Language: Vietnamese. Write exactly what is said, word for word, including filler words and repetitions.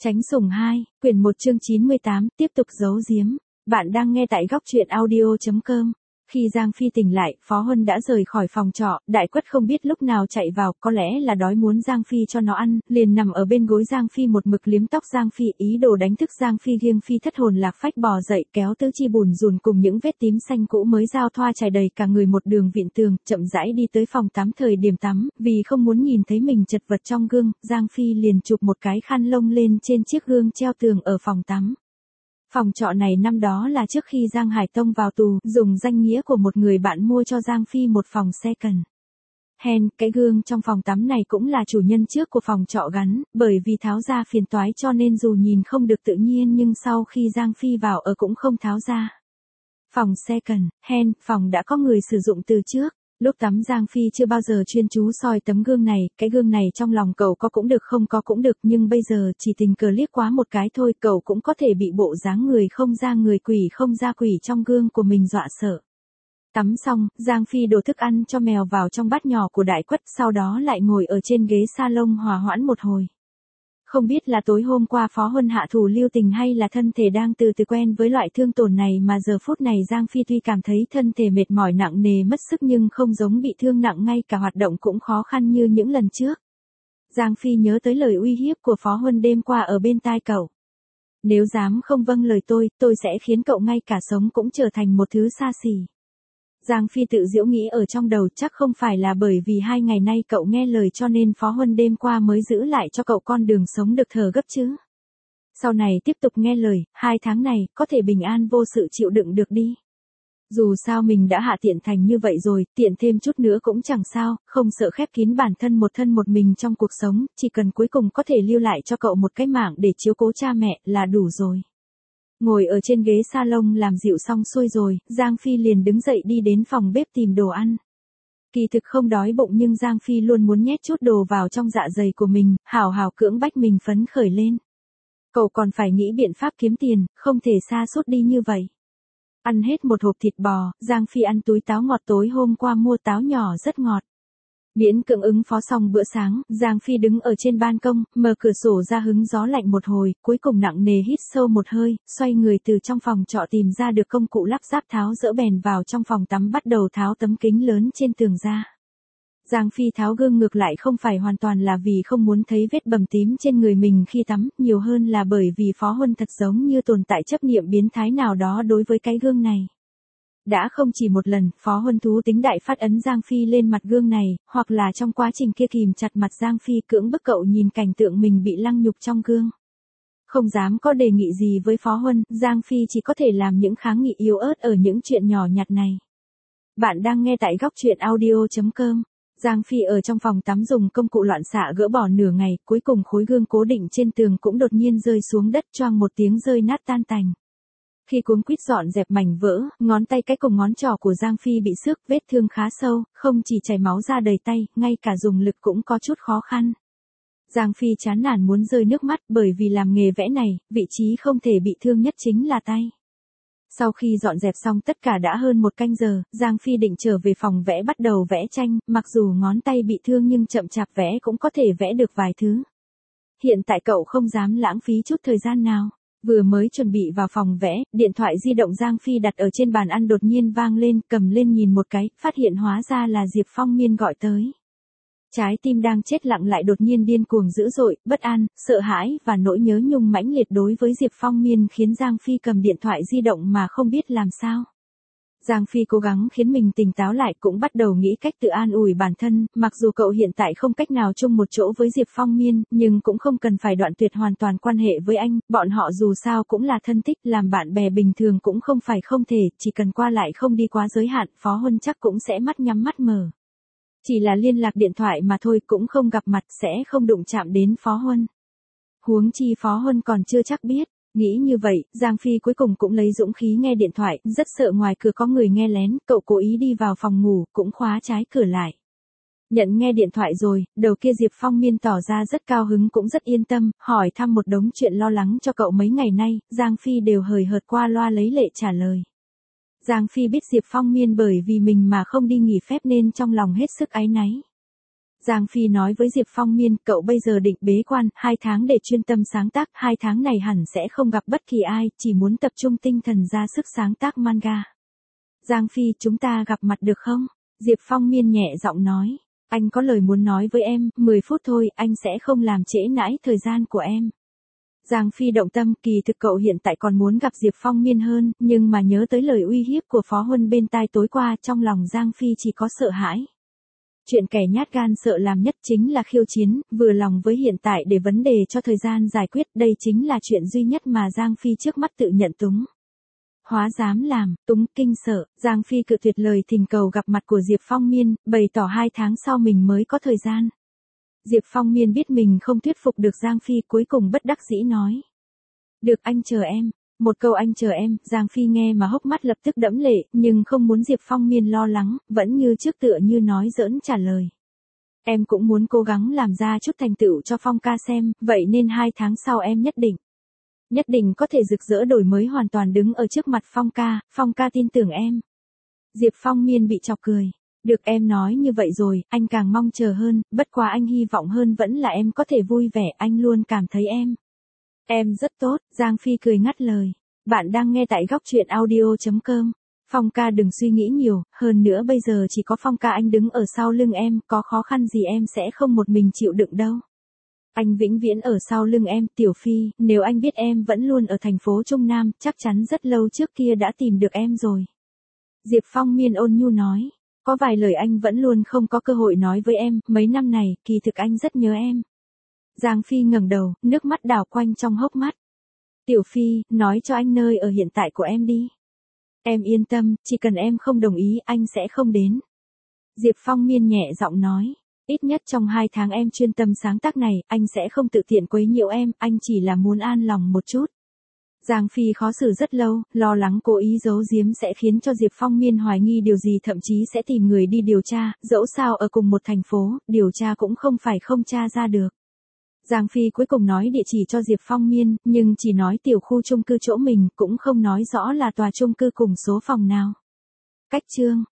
Tránh sủng hai, quyển một chương chín mươi tám, tiếp tục giấu giếm. Bạn đang nghe tại góc truyện audio chấm com. Khi Giang Phi tỉnh lại, Phó Huân đã rời khỏi phòng trọ, Đại Quất không biết lúc nào chạy vào, có lẽ là đói muốn Giang Phi cho nó ăn, liền nằm ở bên gối Giang Phi một mực liếm tóc Giang Phi, ý đồ đánh thức Giang Phi. Giang Phi thất hồn lạc phách bò dậy, kéo tứ chi bùn rùn cùng những vết tím xanh cũ mới giao thoa trải đầy cả người một đường vịn tường, chậm rãi đi tới phòng tắm. Thời điểm tắm, vì không muốn nhìn thấy mình chật vật trong gương, Giang Phi liền chụp một cái khăn lông lên trên chiếc gương treo tường ở phòng tắm. Phòng trọ này năm đó là trước khi Giang Hải Tông vào tù, dùng danh nghĩa của một người bạn mua cho Giang Phi một phòng second hand. Cái gương trong phòng tắm này cũng là chủ nhân trước của phòng trọ gắn, bởi vì tháo ra phiền toái cho nên dù nhìn không được tự nhiên nhưng sau khi Giang Phi vào ở cũng không tháo ra. Phòng second hand, phòng đã có người sử dụng từ trước. Lúc tắm Giang Phi chưa bao giờ chuyên chú soi tấm gương này, cái gương này trong lòng cậu có cũng được không có cũng được, nhưng bây giờ chỉ tình cờ liếc quá một cái thôi, cậu cũng có thể bị bộ dáng người không ra người quỷ không ra quỷ trong gương của mình dọa sợ. Tắm xong, Giang Phi đổ thức ăn cho mèo vào trong bát nhỏ của Đại Quất, sau đó lại ngồi ở trên ghế salon hòa hoãn một hồi. Không biết là tối hôm qua Phó Huân hạ thủ lưu tình hay là thân thể đang từ từ quen với loại thương tổn này mà giờ phút này Giang Phi tuy cảm thấy thân thể mệt mỏi nặng nề mất sức nhưng không giống bị thương nặng, ngay cả hoạt động cũng khó khăn như những lần trước. Giang Phi nhớ tới lời uy hiếp của Phó Huân đêm qua ở bên tai cậu. Nếu dám không vâng lời tôi, tôi sẽ khiến cậu ngay cả sống cũng trở thành một thứ xa xỉ. Giang Phi tự giễu nghĩ ở trong đầu, chắc không phải là bởi vì hai ngày nay cậu nghe lời cho nên Phó Huân đêm qua mới giữ lại cho cậu con đường sống được thở gấp chứ. Sau này tiếp tục nghe lời, hai tháng này có thể bình an vô sự chịu đựng được đi. Dù sao mình đã hạ tiện thành như vậy rồi, tiện thêm chút nữa cũng chẳng sao, không sợ khép kín bản thân một thân một mình trong cuộc sống, chỉ cần cuối cùng có thể lưu lại cho cậu một cái mạng để chiếu cố cha mẹ là đủ rồi. Ngồi ở trên ghế salon làm dịu xong xuôi rồi, Giang Phi liền đứng dậy đi đến phòng bếp tìm đồ ăn. Kỳ thực không đói bụng nhưng Giang Phi luôn muốn nhét chút đồ vào trong dạ dày của mình, hào hào cưỡng bách mình phấn khởi lên. Cậu còn phải nghĩ biện pháp kiếm tiền, không thể sa sút đi như vậy. Ăn hết một hộp thịt bò, Giang Phi ăn túi táo ngọt tối hôm qua mua, táo nhỏ rất ngọt. Miễn cưỡng ứng phó xong bữa sáng, Giang Phi đứng ở trên ban công, mở cửa sổ ra hứng gió lạnh một hồi, cuối cùng nặng nề hít sâu một hơi, xoay người từ trong phòng trọ tìm ra được công cụ lắp ráp tháo dỡ bèn vào trong phòng tắm bắt đầu tháo tấm kính lớn trên tường ra. Giang Phi tháo gương ngược lại không phải hoàn toàn là vì không muốn thấy vết bầm tím trên người mình khi tắm, nhiều hơn là bởi vì Phó Huân thật giống như tồn tại chấp niệm biến thái nào đó đối với cái gương này. Đã không chỉ một lần, Phó Huân thú tính đại phát ấn Giang Phi lên mặt gương này, hoặc là trong quá trình kia kìm chặt mặt Giang Phi cưỡng bức cậu nhìn cảnh tượng mình bị lăng nhục trong gương. Không dám có đề nghị gì với Phó Huân, Giang Phi chỉ có thể làm những kháng nghị yếu ớt ở những chuyện nhỏ nhặt này. Bạn đang nghe tại góc truyện audio chấm com. Giang Phi ở trong phòng tắm dùng công cụ loạn xạ gỡ bỏ nửa ngày, cuối cùng khối gương cố định trên tường cũng đột nhiên rơi xuống đất, choang một tiếng rơi nát tan tành. Khi cuống quýt dọn dẹp mảnh vỡ, ngón tay cái cùng ngón trỏ của Giang Phi bị xước, vết thương khá sâu, không chỉ chảy máu ra đầy tay, ngay cả dùng lực cũng có chút khó khăn. Giang Phi chán nản muốn rơi nước mắt, bởi vì làm nghề vẽ này, vị trí không thể bị thương nhất chính là tay. Sau khi dọn dẹp xong tất cả đã hơn một canh giờ, Giang Phi định trở về phòng vẽ bắt đầu vẽ tranh, mặc dù ngón tay bị thương nhưng chậm chạp vẽ cũng có thể vẽ được vài thứ. Hiện tại cậu không dám lãng phí chút thời gian nào. Vừa mới chuẩn bị vào phòng vẽ, điện thoại di động Giang Phi đặt ở trên bàn ăn đột nhiên vang lên, cầm lên nhìn một cái, phát hiện hóa ra là Diệp Phong Miên gọi tới. Trái tim đang chết lặng lại đột nhiên điên cuồng dữ dội, bất an, sợ hãi và nỗi nhớ nhung mãnh liệt đối với Diệp Phong Miên khiến Giang Phi cầm điện thoại di động mà không biết làm sao. Giang Phi cố gắng khiến mình tỉnh táo lại, cũng bắt đầu nghĩ cách tự an ủi bản thân, mặc dù cậu hiện tại không cách nào chung một chỗ với Diệp Phong Miên, nhưng cũng không cần phải đoạn tuyệt hoàn toàn quan hệ với anh, bọn họ dù sao cũng là thân thích, làm bạn bè bình thường cũng không phải không thể, chỉ cần qua lại không đi quá giới hạn, Phó Huân chắc cũng sẽ mắt nhắm mắt mở. Chỉ là liên lạc điện thoại mà thôi, cũng không gặp mặt, sẽ không đụng chạm đến Phó Huân. Huống chi Phó Huân còn chưa chắc biết. Nghĩ như vậy, Giang Phi cuối cùng cũng lấy dũng khí nghe điện thoại, rất sợ ngoài cửa có người nghe lén, cậu cố ý đi vào phòng ngủ, cũng khóa trái cửa lại. Nhận nghe điện thoại rồi, đầu kia Diệp Phong Miên tỏ ra rất cao hứng cũng rất yên tâm, hỏi thăm một đống chuyện lo lắng cho cậu mấy ngày nay, Giang Phi đều hời hợt qua loa lấy lệ trả lời. Giang Phi biết Diệp Phong Miên bởi vì mình mà không đi nghỉ phép nên trong lòng hết sức áy náy. Giang Phi nói với Diệp Phong Miên, cậu bây giờ định bế quan, hai tháng để chuyên tâm sáng tác, hai tháng này hẳn sẽ không gặp bất kỳ ai, chỉ muốn tập trung tinh thần ra sức sáng tác manga. Giang Phi, chúng ta gặp mặt được không? Diệp Phong Miên nhẹ giọng nói, anh có lời muốn nói với em, mười phút thôi, anh sẽ không làm trễ nãi thời gian của em. Giang Phi động tâm, kỳ thực cậu hiện tại còn muốn gặp Diệp Phong Miên hơn, nhưng mà nhớ tới lời uy hiếp của Phó Huân bên tai tối qua, trong lòng Giang Phi chỉ có sợ hãi. Chuyện kẻ nhát gan sợ làm nhất chính là khiêu chiến, vừa lòng với hiện tại để vấn đề cho thời gian giải quyết, đây chính là chuyện duy nhất mà Giang Phi trước mắt tự nhận túng. Hóa dám làm, túng kinh sợ, Giang Phi cự tuyệt lời thỉnh cầu gặp mặt của Diệp Phong Miên, bày tỏ hai tháng sau mình mới có thời gian. Diệp Phong Miên biết mình không thuyết phục được Giang Phi, cuối cùng bất đắc dĩ nói. Được, anh chờ em. Một câu anh chờ em, Giang Phi nghe mà hốc mắt lập tức đẫm lệ, nhưng không muốn Diệp Phong Miên lo lắng, vẫn như trước tựa như nói giỡn trả lời. Em cũng muốn cố gắng làm ra chút thành tựu cho Phong ca xem, vậy nên hai tháng sau em nhất định. Nhất định có thể rực rỡ đổi mới hoàn toàn đứng ở trước mặt Phong ca, Phong ca tin tưởng em. Diệp Phong Miên bị chọc cười. Được, em nói như vậy rồi, anh càng mong chờ hơn, bất quá anh hy vọng hơn vẫn là em có thể vui vẻ, anh luôn cảm thấy em. Em rất tốt, Giang Phi cười ngắt lời. Bạn đang nghe tại góc truyện audio chấm com. Phong ca đừng suy nghĩ nhiều, hơn nữa bây giờ chỉ có Phong ca anh đứng ở sau lưng em, có khó khăn gì em sẽ không một mình chịu đựng đâu. Anh vĩnh viễn ở sau lưng em, Tiểu Phi, nếu anh biết em vẫn luôn ở thành phố Trung Nam, chắc chắn rất lâu trước kia đã tìm được em rồi. Diệp Phong Miên ôn nhu nói, có vài lời anh vẫn luôn không có cơ hội nói với em, mấy năm này, kỳ thực anh rất nhớ em. Giang Phi ngẩng đầu, nước mắt đảo quanh trong hốc mắt. Tiểu Phi, nói cho anh nơi ở hiện tại của em đi. Em yên tâm, chỉ cần em không đồng ý, anh sẽ không đến. Diệp Phong Miên nhẹ giọng nói, ít nhất trong hai tháng em chuyên tâm sáng tác này, anh sẽ không tự tiện quấy nhiễu em, anh chỉ là muốn an lòng một chút. Giang Phi khó xử rất lâu, lo lắng cố ý giấu giếm sẽ khiến cho Diệp Phong Miên hoài nghi điều gì, thậm chí sẽ tìm người đi điều tra, dẫu sao ở cùng một thành phố, điều tra cũng không phải không tra ra được. Giang Phi cuối cùng nói địa chỉ cho Diệp Phong Miên, nhưng chỉ nói tiểu khu chung cư chỗ mình, cũng không nói rõ là tòa chung cư cùng số phòng nào. Cách chương